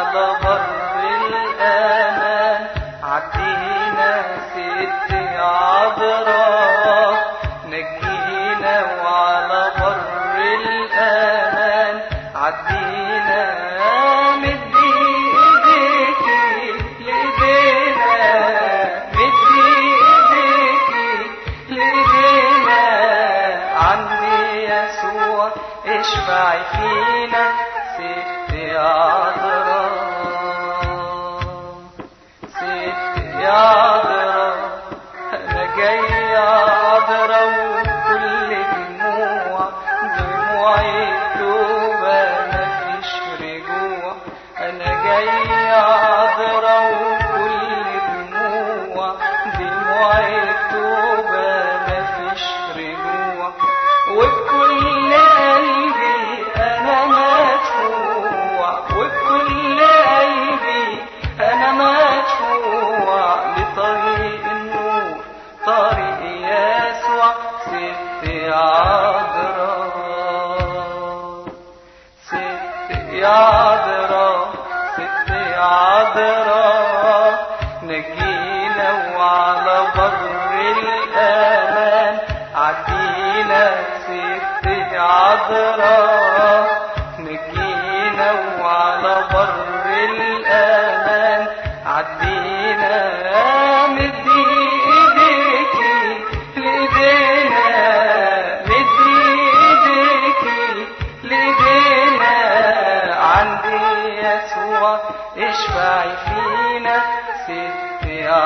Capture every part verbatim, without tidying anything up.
وعلى بر الأمان عدينا ست عذراء نجينا وعلى بر الأمان عدينا مدي ايديكي لايدينا مدي ايديكي لايدينا عني يسوع اشفعي فينا ست عذراء ست عذراء انا جاي عذراء وكل دموع دموعي توبة مفيش رجوع انا جاي عذراء وكل دموع دموعي توبة مفيش رجوع وبكل قلبي انا مدفوع وبكل قلبي انا مدفوع لطريق النور طريق يسوع ست عذراء ست عذراء ست عذراء نجينا وعلى بر الأمان عدينا ست عذراء نجينا وعلى بر الأمان عدينا مدي ايديكي لايدينا مدي ايديكي لايدينا عندي يسوع اشفعي فينا ست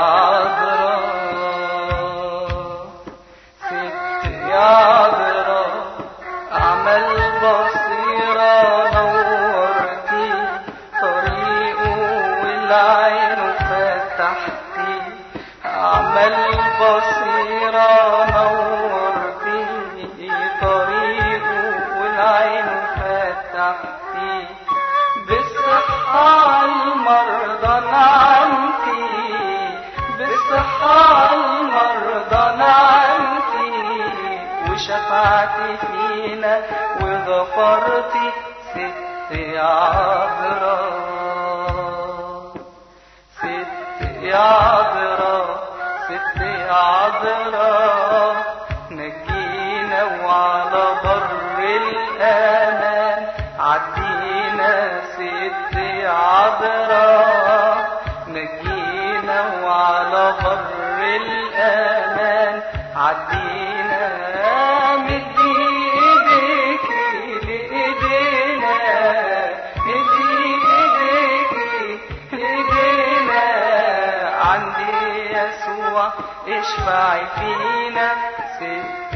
عذراء ست عذراء أعمل بصيرة نورتي طريقه والعين فتحتي أعمل بصيرة نورتي طريقه والعين فتحتي بالصحة المرضى نعمتي بالصحة المرضى نعمتي وشفعتي فينا وغفرتي ست عذراء ست عذراء ست عذراء نجينا وعلى بر الأمان عدينا ست عذراء نجينا وعلى بر الأمان عدينا مدي ايديكي لايدينا مدي ايديكي لايدينا عندي يسوع اشفعي فينا ست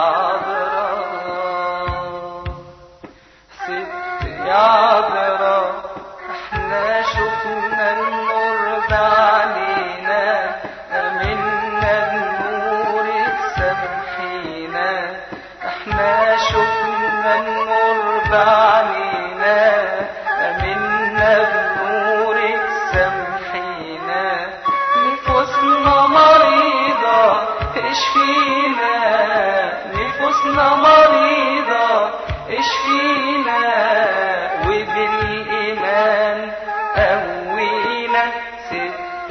عذراء ست عذراء احنا شفنا النور بعينينا امنا النور سامحينا احنا شفنا النور بعينينا امنا النور سامحينا نفوسنا مريضة اشفينا نفوسنا مريضة اشفينا وبالإيمان قوينا ست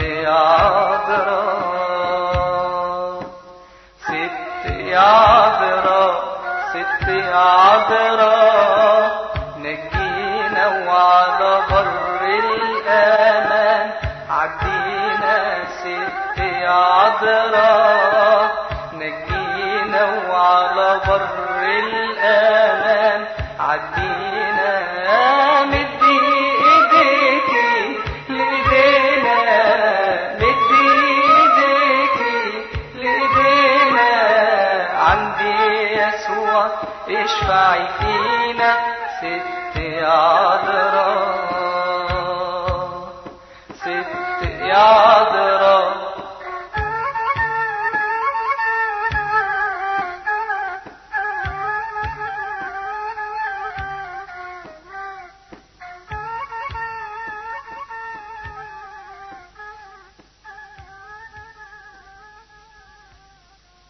عذراء ست عذراء ست عذراء نجينا وعلى بر الأمان عدينا ست عذراء نجينا وعلى بر الأمان عدينا